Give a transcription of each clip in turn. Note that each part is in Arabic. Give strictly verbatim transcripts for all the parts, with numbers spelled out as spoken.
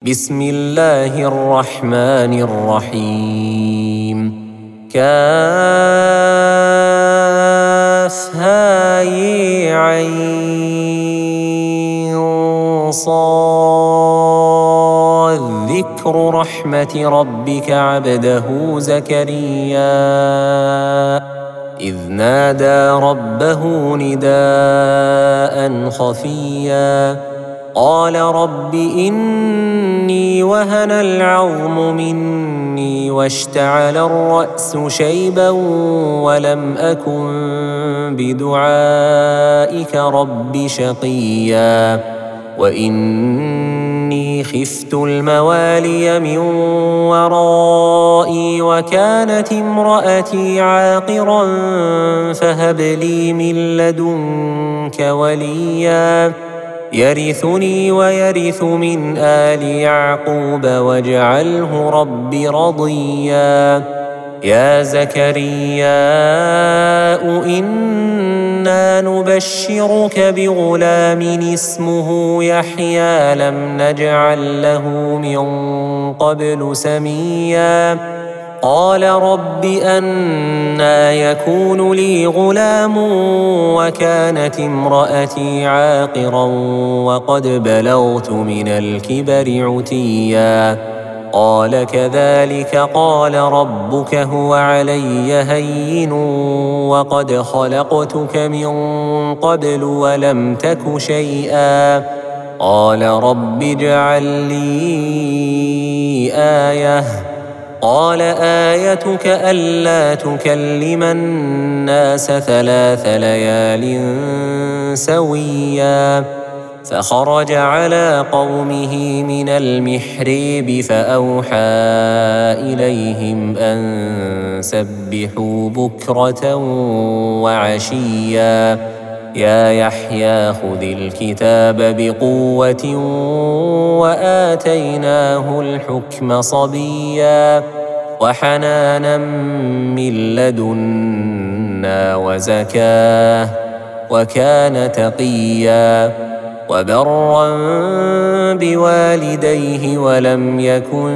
بسم الله الرحمن الرحيم. كافها يا عين صاد. ذكر رحمة ربك عبده زكريا إذ نادى ربه نداء خفيا قال رب إني وهن العظم مني واشتعل الرأس شيبا ولم أكن بدعائك رب شقيا وإني خفت الموالي من ورائي وكانت امرأتي عاقرا فهب لي من لدنك وليا يرثني ويرث من آل يعقوب واجعله رب رضيا. يا زكريا إنا نبشرك بغلام اسمه يحيى لم نجعل له من قبل سميا قال رب أنى يكون لي غلام وكانت امرأتي عاقرا وقد بلغت من الكبر عتيا قال كذلك قال ربك هو علي هين وقد خلقتك من قبل ولم تك شيئا قال رب اجعل لي آية قال آيتك ألا تكلم الناس ثلاث ليال سويا فخرج على قومه من المحراب فأوحى إليهم أن سبحوا بكرة وعشيا يا يحيى خذ الكتاب بقوة وآتيناه الحكم صبيا وحنانا من لدنا وزكاه وكان تقيا وبرا بوالديه ولم يكن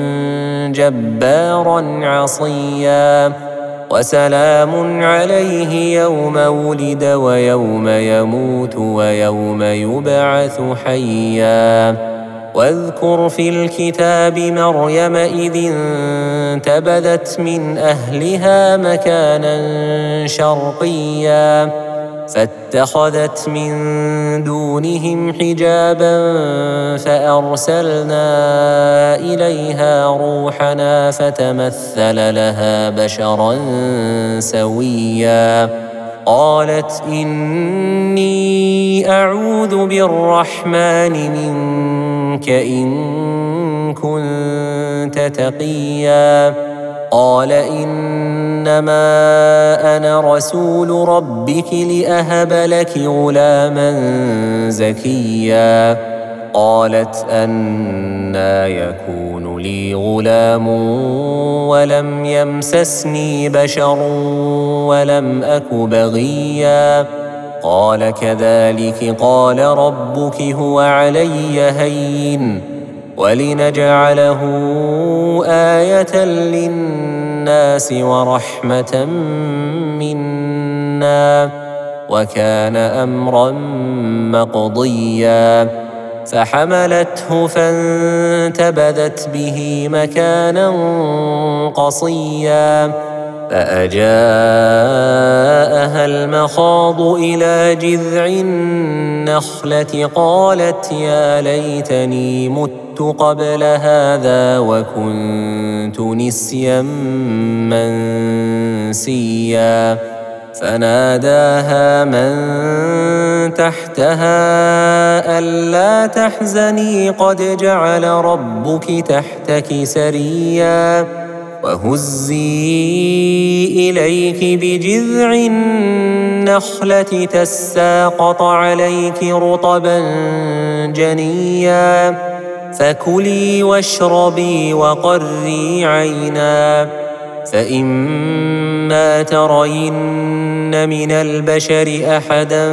جبارا عصيا وسلام عليه يوم ولد ويوم يموت ويوم يبعث حيا واذكر في الكتاب مريم إذ انتبذت من أهلها مكانا شرقيا فاتخذت من دونهم حجابا فأرسلنا إليها روحنا فتمثل لها بشرا سويا قالت إني أعوذ بالرحمن منك إن كنت تقيا قال إنما أنا رسول ربك لأهب لك غلاما زكيا قالت أنى يكون لي غلام ولم يمسسني بشر ولم أك بغيا قال كذلك قال ربك هو علي هين ولنجعله آية للناس ورحمة منا وكان أمرا مقضيا فحملته فانتبذت به مكانا قصيا فأجاءها المخاض إلى جذع النخلة قالت يا ليتني مت قبل هذا وكنت نسيا منسيا فناداها من تحتها ألا تحزني قد جعل ربك تحتك سريا وهزي إليك بجذع النخلة تساقط عليك رطبا جنيا فكلي واشربي وقري عينا فإما ترين من البشر أحدا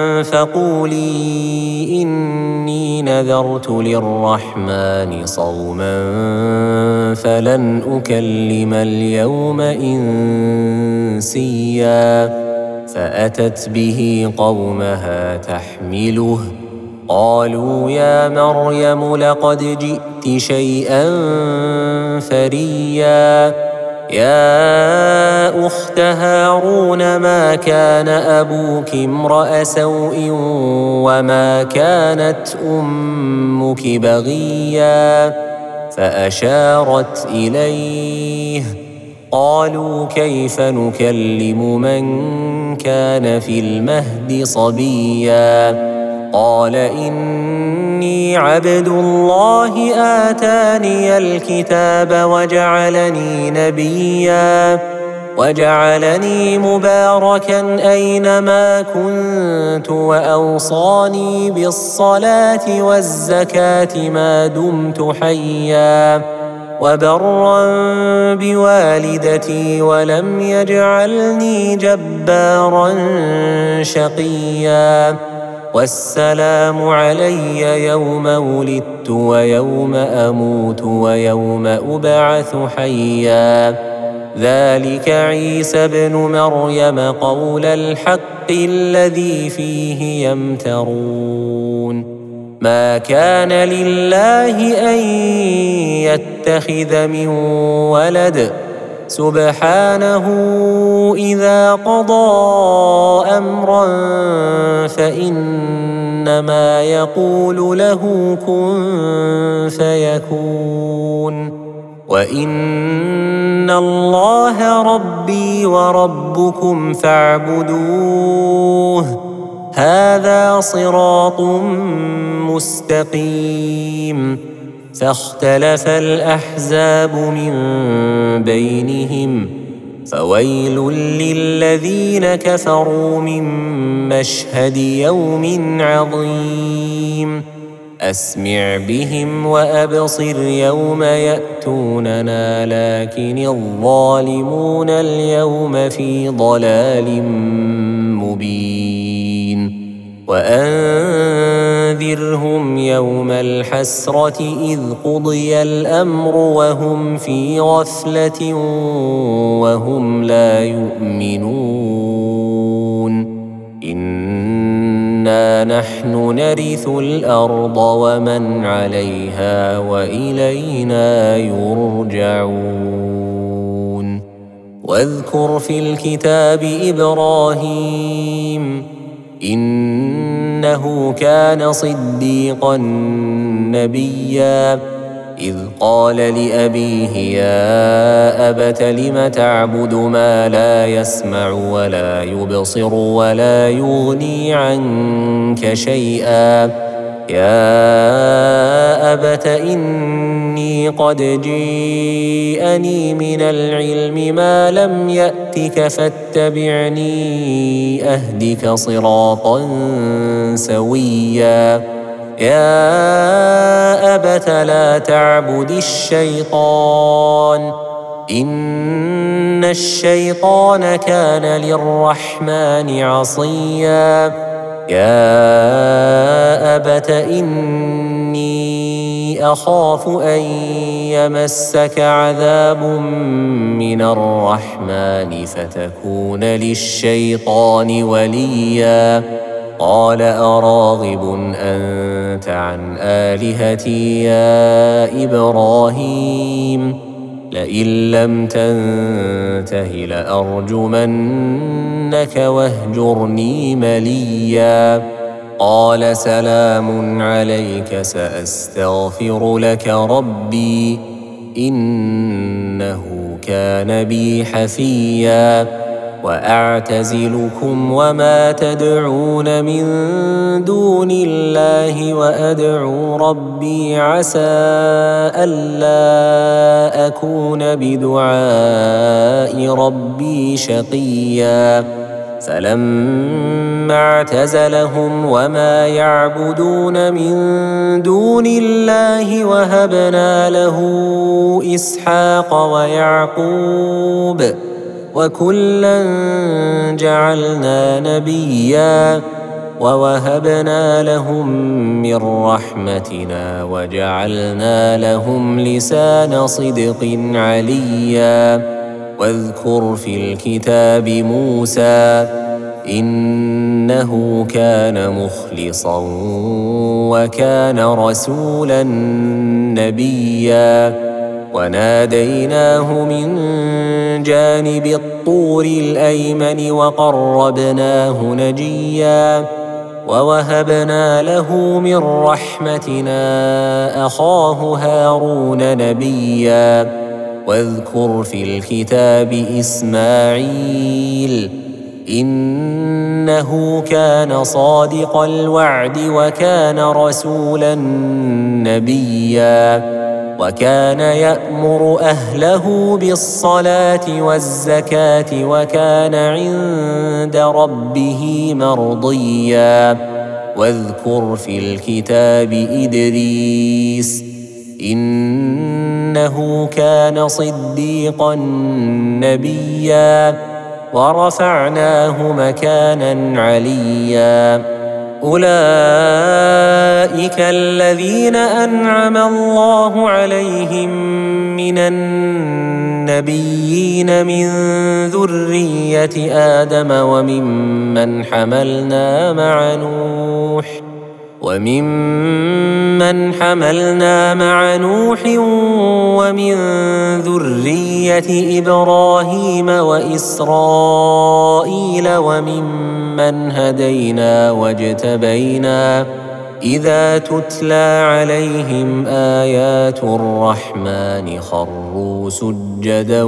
فقولي إني نذرت للرحمن صوما فلن أكلم اليوم إنسيا فأتت به قومها تحمله قالوا يا مريم لقد جئت شيئا فريا يا أخت هارون ما كان أبوك امرأ سوء وما كانت أمك بغيا فأشارت إليه قالوا كيف نكلم من كان في المهد صبيا قال إني عبد الله آتاني الكتاب وجعلني نبيا وجعلني مباركا أينما كنت وأوصاني بالصلاة والزكاة ما دمت حيا وبرا بوالدتي ولم يجعلني جبارا شقيا والسلام علي يوم ولدت ويوم أموت ويوم أبعث حيا ذلك عيسى ابن مريم قول الحق الذي فيه يمترون ما كان لله أن يتخذ من ولد سبحانه إذا قضى أمرا فإنما يقول له كن فيكون وإن الله ربي وربكم فاعبدوه هذا صراط مستقيم فاختلف الأحزاب من بينهم فويل للذين كفروا من مشهد يوم عظيم أسمع بهم وأبصر يوم يأتوننا لكن الظالمون اليوم في ضلال مبين وأنذرهم يوم الحسرة إذ قضي الأمر وهم في غفلة وهم لا يؤمنون إنا نحن نرث الأرض ومن عليها وإلينا يرجعون واذكر في الكتاب إبراهيم إنه كان صديقا نبيا إذ قال لأبيه يا أبت لم تعبد ما لا يسمع ولا يبصر ولا يغني عنك شيئا يا أبت إني قد جيءني من العلم ما لم يأتك فاتبعني أهدك صراطا سويا يا أبت لا تعبد الشيطان إن الشيطان كان للرحمن عصيا يا أبت إني أخاف أن يمسك عذاب من الرحمن فتكون للشيطان وليا قال أراغب أنت عن آلهتي يا إبراهيم لئن لم تنته لأرجمنك واهجرني مليا قال سلام عليك سأستغفر لك ربي إنه كان بي حفيا وأعتزلكم وما تدعون من دون الله وأدعو ربي عسى ألا أكون بدعاء ربي شقيا فلما اعتزلهم وما يعبدون من دون الله وهبنا له إسحاق ويعقوب وكلا جعلنا نبيا ووهبنا لهم من رحمتنا وجعلنا لهم لسان صدق عليا واذكر في الكتاب موسى إنه كان مخلصا وكان رسولا نبيا وناديناه من جانب الطور الأيمن وقربناه نجيا ووهبنا له من رحمتنا أخاه هارون نبيا واذكر في الكتاب إسماعيل إنه كان صادق الوعد وكان رسولا نبيا وكان يأمر أهله بالصلاة والزكاة وكان عند ربه مرضيا واذكر في الكتاب إدريس إنه كان صديقا نبيا ورفعناه مكانا عليا أولئك الذين أنعم الله عليهم من النبيين من ذرية آدم وممن حملنا مع نوح وممن حملنا مع نوح ومن ذرية إبراهيم وإسرائيل وممن هدينا واجتبينا إذا تتلى عليهم آيات الرحمن خروا سجدا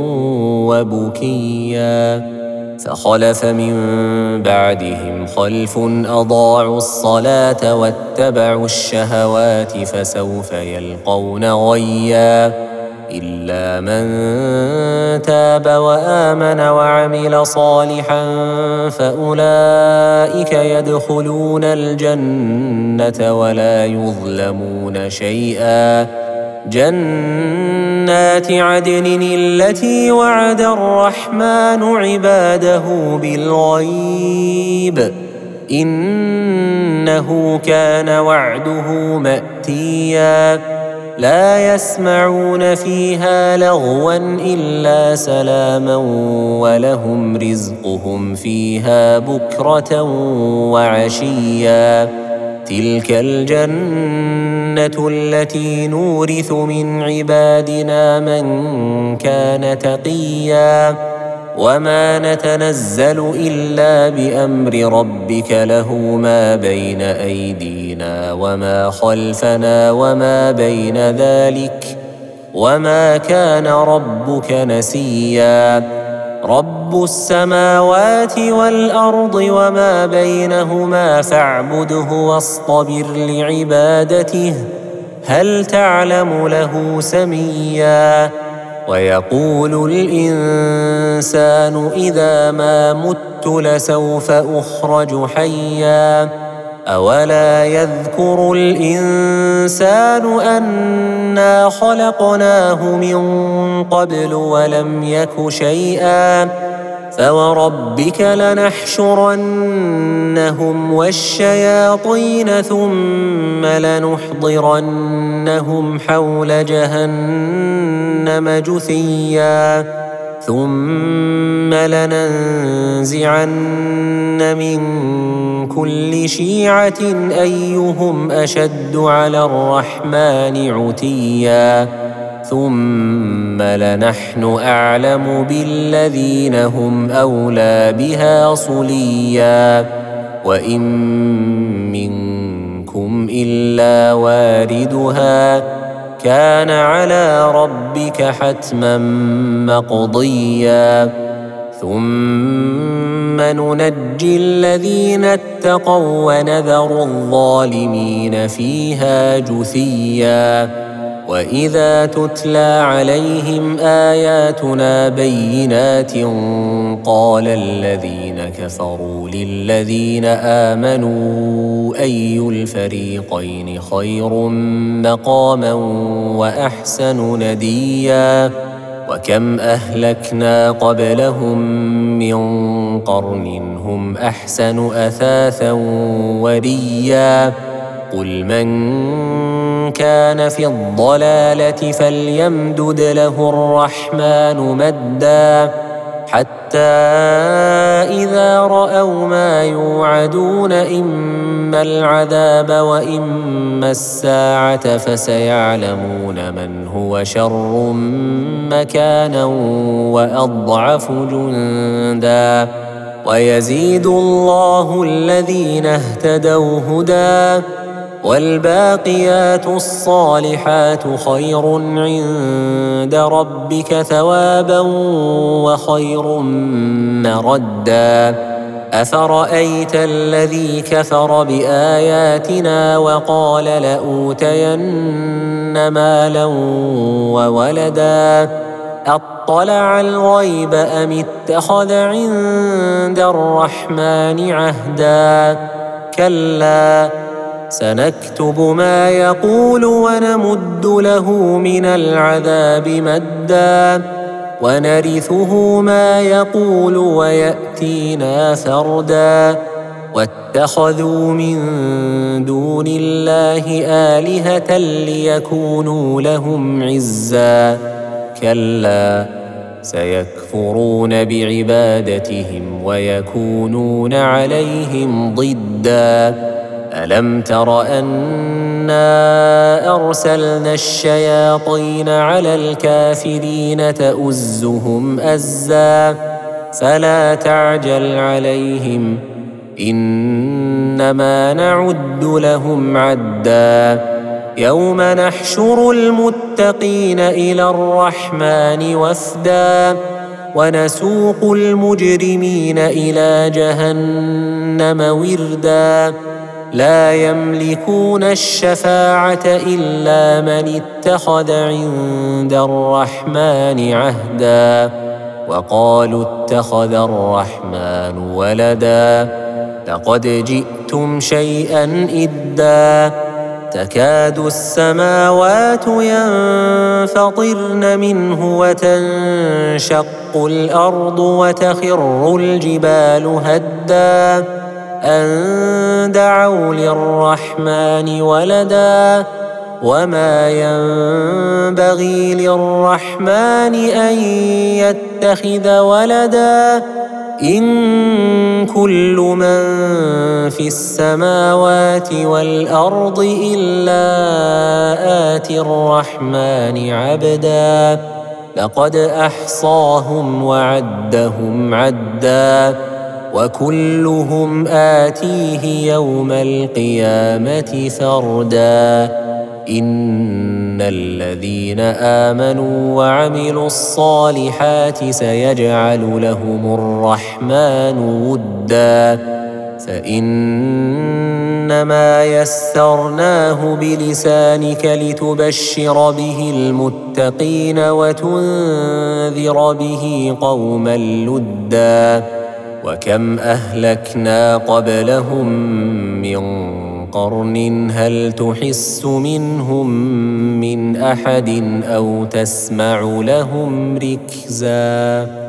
وبكيا فخلف من بعدهم خلف أضاعوا الصلاة واتبعوا الشهوات فسوف يلقون غيا إلا من تاب وآمن وعمل صالحا فأولئك يدخلون الجنة ولا يظلمون شيئا جنات عدن التي وعد الرحمن عباده بالغيب إنه كان وعده مأتيا لا يسمعون فيها لغوا إلا سلاما ولهم رزقهم فيها بكرة وعشيا تلك الجنة التي نورث من عبادنا من كان تقيا وما نتنزل إلا بأمر ربك له ما بين أيدينا وما خلفنا وما بين ذلك وما كان ربك نسيا رب السماوات والأرض وما بينهما فاعبده واصطبر لعبادته هل تعلم له سميا ويقول الإنسان إذا ما مت لسوف أخرج حيا أولا يذكر الإنسان أنا خلقناه من قبل ولم يك شيئا فوربك لنحشرنهم والشياطين ثم لنحضرنهم حول جهنم جثيا ثم لننزعن من كل شيعة أيهم أشد على الرحمن عتيا ثم لنحن أعلم بالذين هم أولى بها صليا وإن منكم إلا واردها كان على ربك حتما مقضيا ثم ننجي الذين اتقوا ونذر الظالمين فيها جثيا وإذا تتلى عليهم آياتنا بينات قال الذين كفروا للذين آمنوا أي الفريقين خير مقاما وأحسن نديا وكم أهلكنا قبلهم من قرن هم أحسن أثاثا ورئيا قل من كان في الضلالة فليمدد له الرحمن مدا حتى إذا رأوا ما يوعدون إما العذاب وإما الساعة فسيعلمون من هو شر مكانا وأضعف جندا ويزيد الله الذين اهتدوا هدى والباقيات الصالحات خير عند ربك ثوابا وخير مردا أفرأيت الذي كفر بآياتنا وقال لأوتين مالا وولدا أطلع الغيب أم اتخذ عند الرحمن عهدا كلا سنكتب ما يقول ونمد له من العذاب مدا ونرثه ما يقول ويأتينا فردا واتخذوا من دون الله آلهة ليكونوا لهم عزا كلا سيكفرون بعبادتهم ويكونون عليهم ضدا ألم تر أنا أرسلنا الشياطين على الكافرين تؤزهم أزا فلا تعجل عليهم إنما نعد لهم عدا يوم نحشر المتقين إلى الرحمن وفدا ونسوق المجرمين إلى جهنم وردا لا يملكون الشفاعة إلا من اتخذ عند الرحمن عهدا وقالوا اتخذ الرحمن ولدا لقد جئتم شيئا إدا تكاد السماوات ينفطرن منه وتنشق الأرض وتخر الجبال هدا أن دعوا للرحمن ولدا وما ينبغي للرحمن أن يتخذ ولدا إن كل من في السماوات والأرض إلا آتي الرحمن عبدا لقد أحصاهم وعدهم عدا وكلهم آتيه يوم القيامة فردا إن الذين آمنوا وعملوا الصالحات سيجعل لهم الرحمن ودا فإنما يسرناه بلسانك لتبشر به المتقين وتنذر به قوما لدا وكم أهلكنا قبلهم من قرن هل تحس منهم من أحد أو تسمع لهم ركزا